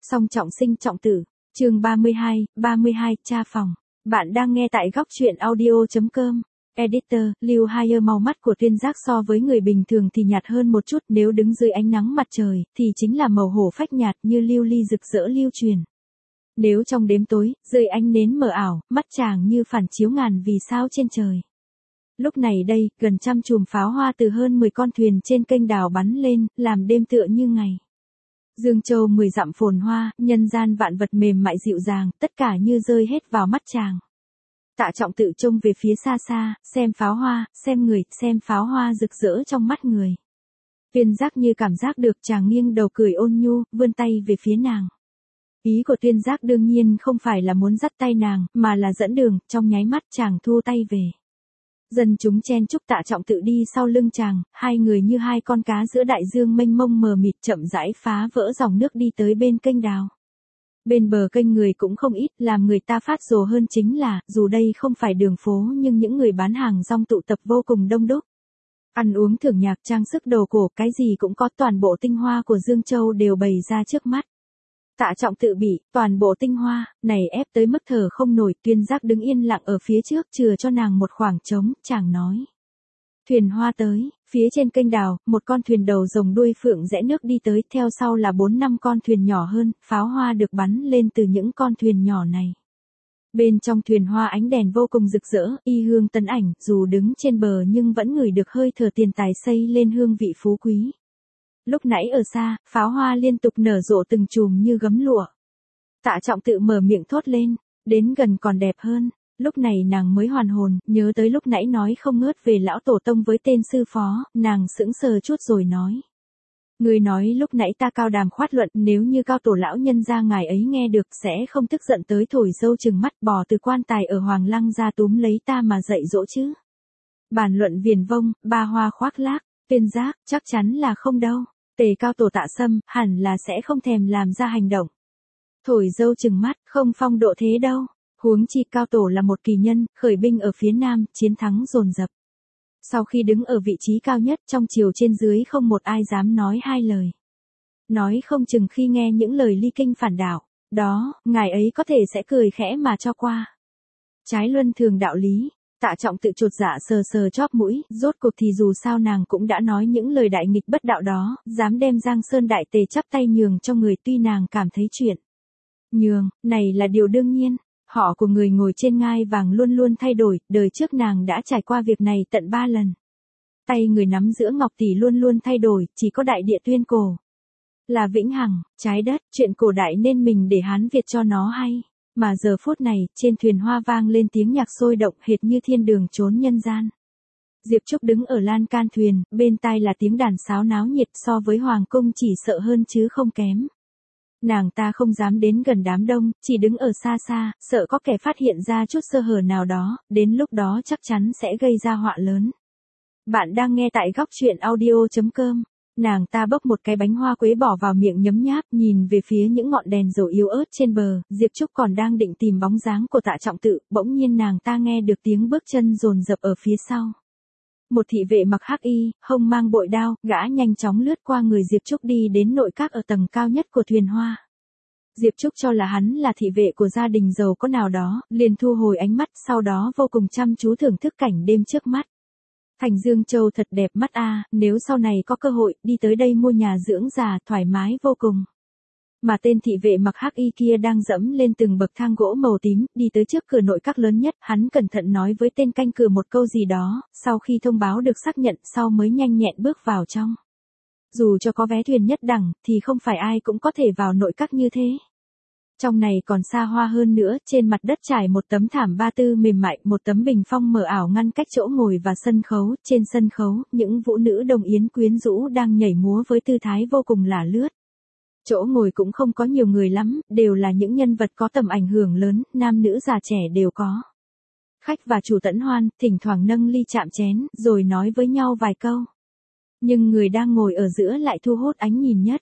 Song trọng sinh trọng tử. Chương 32, tra phòng. Bạn đang nghe tại góc truyện audio.com. Editor, Lưu Hire. Màu mắt của Tuyên Giác so với người bình thường thì nhạt hơn một chút, nếu đứng dưới ánh nắng mặt trời, thì chính là màu hổ phách nhạt như lưu ly rực rỡ lưu truyền. Nếu trong đêm tối, dưới ánh nến mờ ảo, mắt chàng như phản chiếu ngàn vì sao trên trời. Lúc này đây, gần trăm chùm pháo hoa từ hơn 10 con thuyền trên kênh đào bắn lên, làm đêm tựa như ngày. Dương Châu 10 dặm phồn hoa, nhân gian vạn vật mềm mại dịu dàng, tất cả như rơi hết vào mắt chàng. Tạ Trọng Tự trông về phía xa xa, xem pháo hoa, xem người, xem pháo hoa rực rỡ trong mắt người. Tuyên Giác như cảm giác được, chàng nghiêng đầu cười ôn nhu, vươn tay về phía nàng. Ý của Tuyên Giác đương nhiên không phải là muốn dắt tay nàng, mà là dẫn đường, trong nháy mắt chàng thu tay về. Dân chúng chen chúc Tạ Trọng Tự đi sau lưng chàng, hai người như hai con cá giữa đại dương mênh mông mờ mịt chậm rãi phá vỡ dòng nước đi tới bên kênh đào. Bên bờ kênh người cũng không ít, làm người ta phát rồ hơn chính là, dù đây không phải đường phố nhưng những người bán hàng rong tụ tập vô cùng đông đúc. Ăn uống thưởng nhạc trang sức đồ cổ, cái gì cũng có, toàn bộ tinh hoa của Dương Châu đều bày ra trước mắt. Tạ Trọng Tự bị, toàn bộ tinh hoa, này ép tới mức thở không nổi. Tuyên Giác đứng yên lặng ở phía trước, chừa cho nàng một khoảng trống, chàng nói. Thuyền hoa tới, phía trên kênh đào, một con thuyền đầu rồng đuôi phượng rẽ nước đi tới, theo sau là 4-5 con thuyền nhỏ hơn, pháo hoa được bắn lên từ những con thuyền nhỏ này. Bên trong thuyền hoa ánh đèn vô cùng rực rỡ, y hương tấn ảnh, dù đứng trên bờ nhưng vẫn ngửi được hơi thở tiền tài xây lên hương vị phú quý. Lúc nãy ở xa, pháo hoa liên tục nở rộ từng chùm như gấm lụa. Tạ Trọng Tự mở miệng thốt lên, đến gần còn đẹp hơn. Lúc này nàng mới hoàn hồn, nhớ tới lúc nãy nói không ngớt về lão tổ tông với tên sư phó, nàng sững sờ chút rồi nói. Người nói lúc nãy ta cao đàm khoát luận, nếu như cao tổ lão nhân gia ngài ấy nghe được sẽ không tức giận tới thổi dâu chừng mắt bò từ quan tài ở Hoàng Lăng ra túm lấy ta mà dạy dỗ chứ. Bàn luận viển vông, ba hoa khoác lác. Tuyên Giác, chắc chắn là không đâu. Tề cao tổ Tạ Sâm, hẳn là sẽ không thèm làm ra hành động. Thổi dâu chừng mắt, không phong độ thế đâu. Huống chi cao tổ là một kỳ nhân, khởi binh ở phía Nam, chiến thắng dồn dập. Sau khi đứng ở vị trí cao nhất, trong triều trên dưới không một ai dám nói hai lời. Nói không chừng khi nghe những lời ly kinh phản đạo, đó, ngài ấy có thể sẽ cười khẽ mà cho qua. Trái luân thường đạo lý. Tạ Trọng Tự chột dạ sờ sờ chóp mũi, rốt cuộc thì dù sao nàng cũng đã nói những lời đại nghịch bất đạo đó, dám đem Giang Sơn Đại Tề chắp tay nhường cho người, tuy nàng cảm thấy chuyện nhường, này là điều đương nhiên. Họ của người ngồi trên ngai vàng luôn luôn thay đổi, đời trước nàng đã trải qua việc này tận 3 lần. Tay người nắm giữa ngọc tỷ luôn luôn thay đổi, chỉ có đại địa tuyên cổ là vĩnh hằng, trái đất, chuyện cổ đại nên mình để Hán Việt cho nó hay. Mà giờ phút này, trên thuyền hoa vang lên tiếng nhạc sôi động hệt như thiên đường trốn nhân gian. Diệp Trúc đứng ở lan can thuyền, bên tai là tiếng đàn sáo náo nhiệt, so với hoàng cung chỉ sợ hơn chứ không kém. Nàng ta không dám đến gần đám đông, chỉ đứng ở xa xa, sợ có kẻ phát hiện ra chút sơ hở nào đó, đến lúc đó chắc chắn sẽ gây ra họa lớn. Bạn đang nghe tại góc truyện audio.com. Nàng ta bốc một cái bánh hoa quế bỏ vào miệng nhấm nháp, nhìn về phía những ngọn đèn dầu yếu ớt trên bờ. Diệp Trúc còn đang định tìm bóng dáng của Tạ Trọng Tự, bỗng nhiên nàng ta nghe được tiếng bước chân dồn dập ở phía sau. Một thị vệ mặc hắc y, hông mang bội đao, gã nhanh chóng lướt qua người Diệp Trúc đi đến nội các ở tầng cao nhất của thuyền hoa. Diệp Trúc cho là hắn là thị vệ của gia đình giàu có nào đó, liền thu hồi ánh mắt, sau đó vô cùng chăm chú thưởng thức cảnh đêm trước mắt. Thành Dương Châu thật đẹp mắt a, nếu sau này có cơ hội, đi tới đây mua nhà dưỡng già, thoải mái vô cùng. Mà tên thị vệ mặc hắc y kia đang dẫm lên từng bậc thang gỗ màu tím, đi tới trước cửa nội các lớn nhất, hắn cẩn thận nói với tên canh cửa một câu gì đó, sau khi thông báo được xác nhận, sau mới nhanh nhẹn bước vào trong. Dù cho có vé thuyền nhất đẳng, thì không phải ai cũng có thể vào nội các như thế. Trong này còn xa hoa hơn nữa, trên mặt đất trải một tấm thảm ba tư mềm mại, một tấm bình phong mờ ảo ngăn cách chỗ ngồi và sân khấu, trên sân khấu, những vũ nữ đồng yến quyến rũ đang nhảy múa với tư thái vô cùng lả lướt. Chỗ ngồi cũng không có nhiều người lắm, đều là những nhân vật có tầm ảnh hưởng lớn, nam nữ già trẻ đều có. Khách và chủ tẫn hoan, thỉnh thoảng nâng ly chạm chén, rồi nói với nhau vài câu. Nhưng người đang ngồi ở giữa lại thu hút ánh nhìn nhất.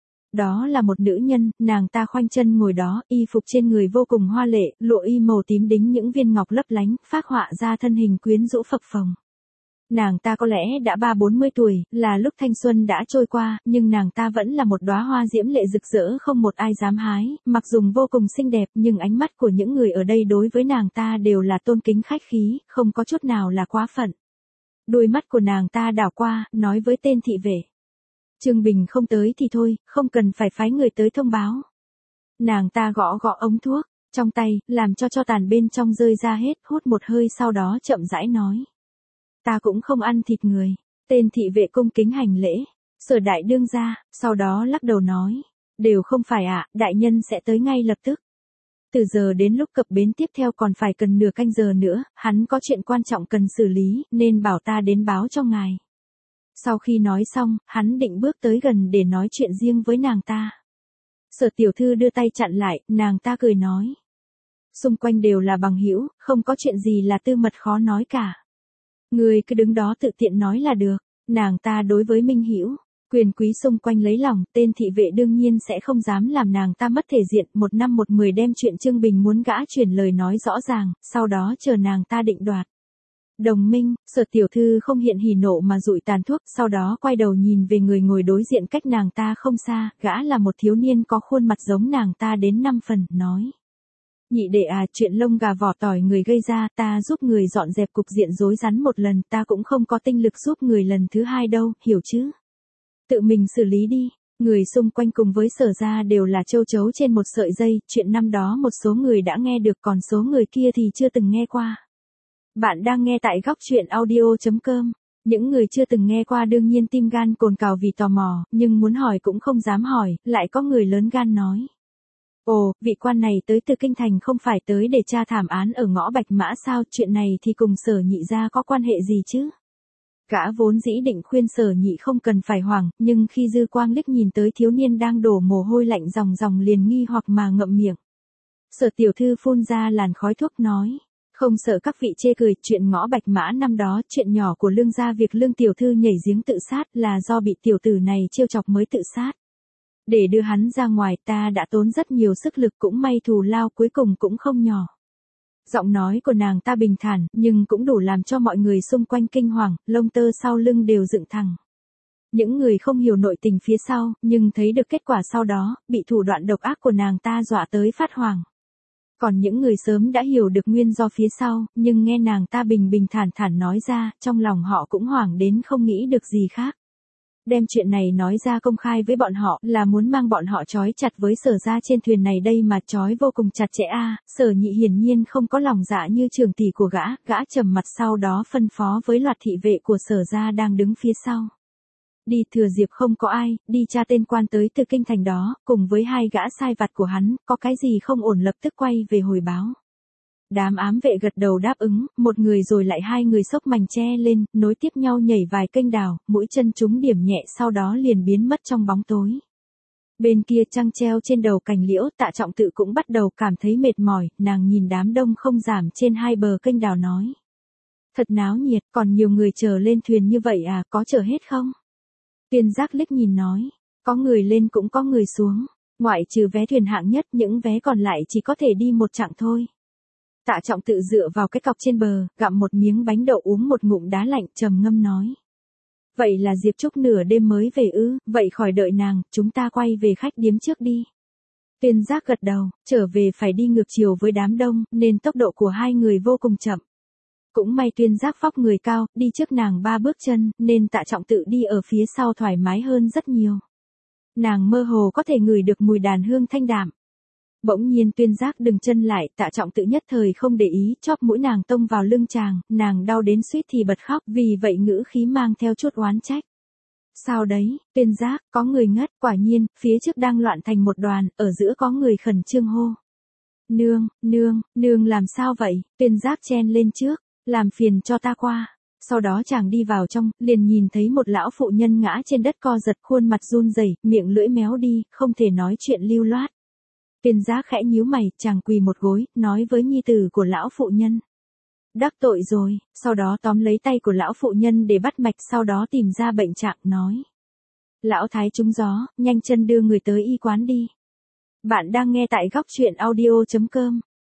Đó là một nữ nhân, nàng ta khoanh chân ngồi đó, y phục trên người vô cùng hoa lệ, lụa y màu tím đính những viên ngọc lấp lánh, phác họa ra thân hình quyến rũ phập phồng. Nàng ta có lẽ đã 30-40 tuổi, là lúc thanh xuân đã trôi qua, nhưng nàng ta vẫn là một đóa hoa diễm lệ rực rỡ không một ai dám hái, mặc dù vô cùng xinh đẹp nhưng ánh mắt của những người ở đây đối với nàng ta đều là tôn kính khách khí, không có chút nào là quá phận. Đôi mắt của nàng ta đảo qua, nói với tên thị vệ. Trương Bình không tới thì thôi, không cần phải phái người tới thông báo. Nàng ta gõ gõ ống thuốc, trong tay, làm cho tàn bên trong rơi ra hết, hút một hơi sau đó chậm rãi nói. Ta cũng không ăn thịt người. Tên thị vệ cung kính hành lễ. Sở đại đương gia, sau đó lắc đầu nói. Đều không phải ạ, đại nhân sẽ tới ngay lập tức. Từ giờ đến lúc cập bến tiếp theo còn phải cần nửa canh giờ nữa, hắn có chuyện quan trọng cần xử lý, nên bảo ta đến báo cho ngài. Sau khi nói xong, hắn định bước tới gần để nói chuyện riêng với nàng ta. Sở tiểu thư đưa tay chặn lại, nàng ta cười nói. Xung quanh đều là bằng hữu, không có chuyện gì là tư mật khó nói cả. Người cứ đứng đó tự tiện nói là được. Nàng ta đối với Minh Hữu, quyền quý xung quanh lấy lòng, tên thị vệ đương nhiên sẽ không dám làm nàng ta mất thể diện, 1 năm 1 10 đem chuyện Trương Bình muốn gã chuyển lời nói rõ ràng, sau đó chờ nàng ta định đoạt. Đồng minh, Sở tiểu thư không hiện hỉ nộ mà dụi tàn thuốc, sau đó quay đầu nhìn về người ngồi đối diện cách nàng ta không xa, gã là một thiếu niên có khuôn mặt giống nàng ta đến 5 phần, nói. Nhị đệ à, chuyện lông gà vỏ tỏi người gây ra, ta giúp người dọn dẹp cục diện rối rắn một lần, ta cũng không có tinh lực giúp người lần thứ hai đâu, hiểu chứ? Tự mình xử lý đi. Người xung quanh cùng với Sở gia đều là châu chấu trên một sợi dây, chuyện năm đó một số người đã nghe được còn số người kia thì chưa từng nghe qua. Bạn đang nghe tại góc truyện audio.com. Những người chưa từng nghe qua đương nhiên tim gan cồn cào vì tò mò, nhưng muốn hỏi cũng không dám hỏi, lại có người lớn gan nói. Ồ, vị quan này tới từ Kinh Thành không phải tới để tra thảm án ở ngõ Bạch Mã sao, chuyện này thì cùng Sở Nhị gia có quan hệ gì chứ? Gã vốn dĩ định khuyên Sở Nhị không cần phải hoảng, nhưng khi dư quang liếc nhìn tới thiếu niên đang đổ mồ hôi lạnh ròng ròng liền nghi hoặc mà ngậm miệng. Sở tiểu thư phun ra làn khói thuốc nói. Không sợ các vị chê cười, chuyện ngõ Bạch Mã năm đó, chuyện nhỏ của Lương gia, việc Lương tiểu thư nhảy giếng tự sát là do bị tiểu tử này trêu chọc mới tự sát. Để đưa hắn ra ngoài ta đã tốn rất nhiều sức lực, cũng may thù lao cuối cùng cũng không nhỏ. Giọng nói của nàng ta bình thản, nhưng cũng đủ làm cho mọi người xung quanh kinh hoàng, lông tơ sau lưng đều dựng thẳng. Những người không hiểu nội tình phía sau, nhưng thấy được kết quả sau đó, bị thủ đoạn độc ác của nàng ta dọa tới phát hoảng. Còn những người sớm đã hiểu được nguyên do phía sau, nhưng nghe nàng ta bình bình thản thản nói ra, trong lòng họ cũng hoảng đến không nghĩ được gì khác. Đem chuyện này nói ra công khai với bọn họ là muốn mang bọn họ trói chặt với Sở gia trên thuyền này đây mà trói vô cùng chặt chẽ a. Sở Nhị hiển nhiên không có lòng dạ như trưởng tỷ của gã trầm mặt sau đó phân phó với loạt thị vệ của Sở gia đang đứng phía sau. Đi Thừa Diệp không có ai, đi tra tên quan tới từ Kinh Thành đó, cùng với 2 gã sai vặt của hắn, có cái gì không ổn lập tức quay về hồi báo. Đám ám vệ gật đầu đáp ứng, một người rồi lại 2 người xốc mành tre lên, nối tiếp nhau nhảy vài kênh đào, mũi chân chúng điểm nhẹ sau đó liền biến mất trong bóng tối. Bên kia trăng treo trên đầu cành liễu, Tạ Trọng Tự cũng bắt đầu cảm thấy mệt mỏi, nàng nhìn đám đông không giảm trên 2 bờ kênh đào nói. Thật náo nhiệt, còn nhiều người chờ lên thuyền như vậy à, có chờ hết không? Tuyên Giác liếc nhìn nói, có người lên cũng có người xuống, ngoại trừ vé thuyền hạng nhất, những vé còn lại chỉ có thể đi một chặng thôi. Tạ Trọng Tự dựa vào cái cọc trên bờ, gặm một miếng bánh đậu uống một ngụm đá lạnh, trầm ngâm nói. Vậy là Diệp Trúc nửa đêm mới về ư, vậy khỏi đợi nàng, chúng ta quay về khách điếm trước đi. Tuyên Giác gật đầu, trở về phải đi ngược chiều với đám đông, nên tốc độ của 2 người vô cùng chậm. Cũng may Tuyên Giác vóc người cao, đi trước nàng 3 bước chân, nên Tạ Trọng Tự đi ở phía sau thoải mái hơn rất nhiều. Nàng mơ hồ có thể ngửi được mùi đàn hương thanh đạm. Bỗng nhiên Tuyên Giác dừng chân lại, Tạ Trọng Tự nhất thời không để ý, chóp mũi nàng tông vào lưng chàng, nàng đau đến suýt thì bật khóc, vì vậy ngữ khí mang theo chút oán trách. Sao đấy, Tuyên Giác, có người ngất, quả nhiên, phía trước đang loạn thành một đoàn, ở giữa có người khẩn trương hô. Nương làm sao vậy? Tuyên Giác chen lên trước, làm phiền cho ta qua. Sau đó chàng đi vào trong, liền nhìn thấy một lão phụ nhân ngã trên đất co giật, khuôn mặt run rẩy, miệng lưỡi méo đi, không thể nói chuyện lưu loát. Tuyên Giác khẽ nhíu mày, chàng quỳ một gối, nói với nhi tử của lão phụ nhân. Đắc tội rồi, sau đó tóm lấy tay của lão phụ nhân để bắt mạch, sau đó tìm ra bệnh trạng, nói. Lão thái trúng gió, nhanh chân đưa người tới y quán đi. Bạn đang nghe tại góc truyện audio.com.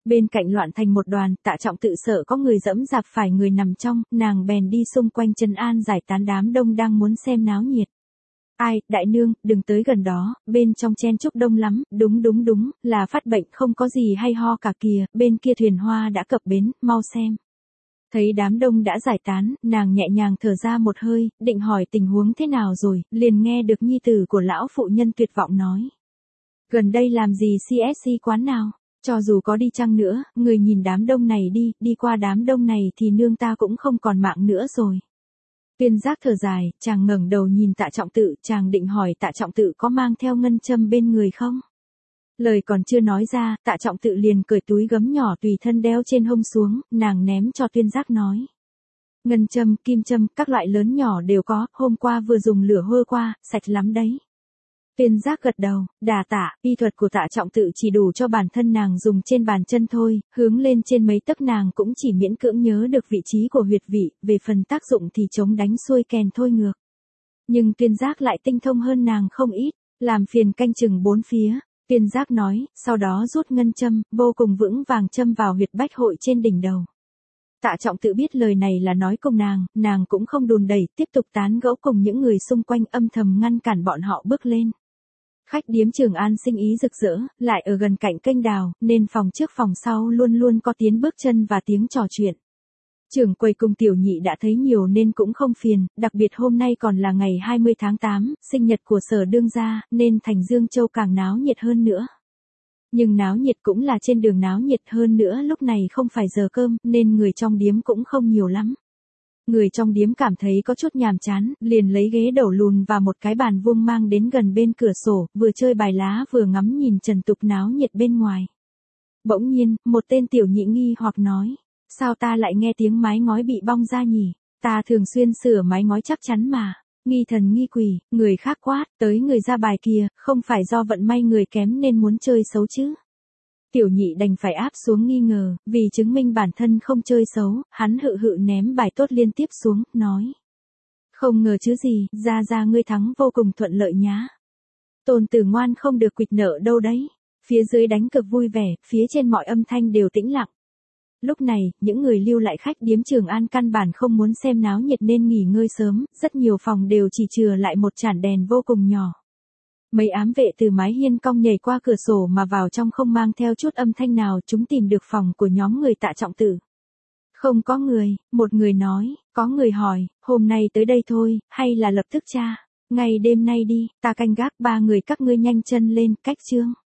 Bên cạnh loạn thành một đoàn, Tạ Trọng tự sợ có người dẫm dạp phải người nằm trong, nàng bèn đi xung quanh trấn an giải tán đám đông đang muốn xem náo nhiệt. Ai, đại nương, đừng tới gần đó, bên trong chen chúc đông lắm, đúng, là phát bệnh không có gì hay ho cả kìa, bên kia thuyền hoa đã cập bến, mau xem. Thấy đám đông đã giải tán, nàng nhẹ nhàng thở ra một hơi, định hỏi tình huống thế nào rồi, liền nghe được nhi tử của lão phụ nhân tuyệt vọng nói. Gần đây làm gì CSC quán nào, cho dù có đi chăng nữa, người nhìn đám đông này đi qua đám đông này thì nương ta cũng không còn mạng nữa rồi. Tuyên Giác thở dài, chàng ngẩng đầu nhìn Tạ Trọng tự, chàng định hỏi Tạ Trọng tự có mang theo ngân châm bên người không? Lời còn chưa nói ra, Tạ Trọng tự liền cởi túi gấm nhỏ tùy thân đeo trên hông xuống, nàng ném cho Tuyên Giác nói. Ngân châm, kim châm, các loại lớn nhỏ đều có, hôm qua vừa dùng lửa hơ qua, sạch lắm đấy. Tuyên Giác gật đầu, đà tạ, y thuật của Tạ Trọng tự chỉ đủ cho bản thân nàng dùng trên bàn chân thôi, hướng lên trên mấy tấc nàng cũng chỉ miễn cưỡng nhớ được vị trí của huyệt vị, về phần tác dụng thì chống đánh xuôi kèn thôi ngược. Nhưng Tuyên Giác lại tinh thông hơn nàng không ít, làm phiền canh chừng bốn phía. Tuyên Giác nói, sau đó rút ngân châm, vô cùng vững vàng châm vào huyệt bách hội trên đỉnh đầu. Tạ Trọng tự biết lời này là nói cùng nàng cũng không đùn đẩy, tiếp tục tán gẫu cùng những người xung quanh âm thầm ngăn cản bọn họ bước lên. Khách điếm Trường An sinh ý rực rỡ, lại ở gần cạnh kênh đào, nên phòng trước phòng sau luôn luôn có tiếng bước chân và tiếng trò chuyện. Trưởng quầy cùng tiểu nhị đã thấy nhiều nên cũng không phiền, đặc biệt hôm nay còn là ngày 20 tháng 8, sinh nhật của Sở đương gia, nên thành Dương Châu càng náo nhiệt hơn nữa. Nhưng náo nhiệt cũng là trên đường náo nhiệt hơn nữa, lúc này không phải giờ cơm, nên người trong điếm cũng không nhiều lắm. Người trong điếm cảm thấy có chút nhàm chán, liền lấy ghế đẩu lùn và một cái bàn vuông mang đến gần bên cửa sổ, vừa chơi bài lá vừa ngắm nhìn trần tục náo nhiệt bên ngoài. Bỗng nhiên, một tên tiểu nhị nghi hoặc nói, sao ta lại nghe tiếng mái ngói bị bong ra nhỉ, ta thường xuyên sửa mái ngói chắc chắn mà. Nghi thần nghi quỷ, người khác quát, tới người ra bài kìa, không phải do vận may người kém nên muốn chơi xấu chứ. Tiểu nhị đành phải áp xuống nghi ngờ, vì chứng minh bản thân không chơi xấu, hắn hự ném bài tốt liên tiếp xuống, nói. Không ngờ chứ gì, ra ngươi thắng vô cùng thuận lợi nhá. Tôn tử ngoan không được quỵt nợ đâu đấy. Phía dưới đánh cực vui vẻ, phía trên mọi âm thanh đều tĩnh lặng. Lúc này, những người lưu lại khách điếm Trường An căn bản không muốn xem náo nhiệt nên nghỉ ngơi sớm, rất nhiều phòng đều chỉ chừa lại một chản đèn vô cùng nhỏ. Mấy ám vệ từ mái hiên cong nhảy qua cửa sổ mà vào trong không mang theo chút âm thanh nào, chúng tìm được phòng của nhóm người Tạ Trọng tử. Không có người, một người nói, có người hỏi, hôm nay tới đây thôi, hay là lập tức tra, ngày đêm nay đi, ta canh gác, ba người các ngươi nhanh chân lên, cách chương.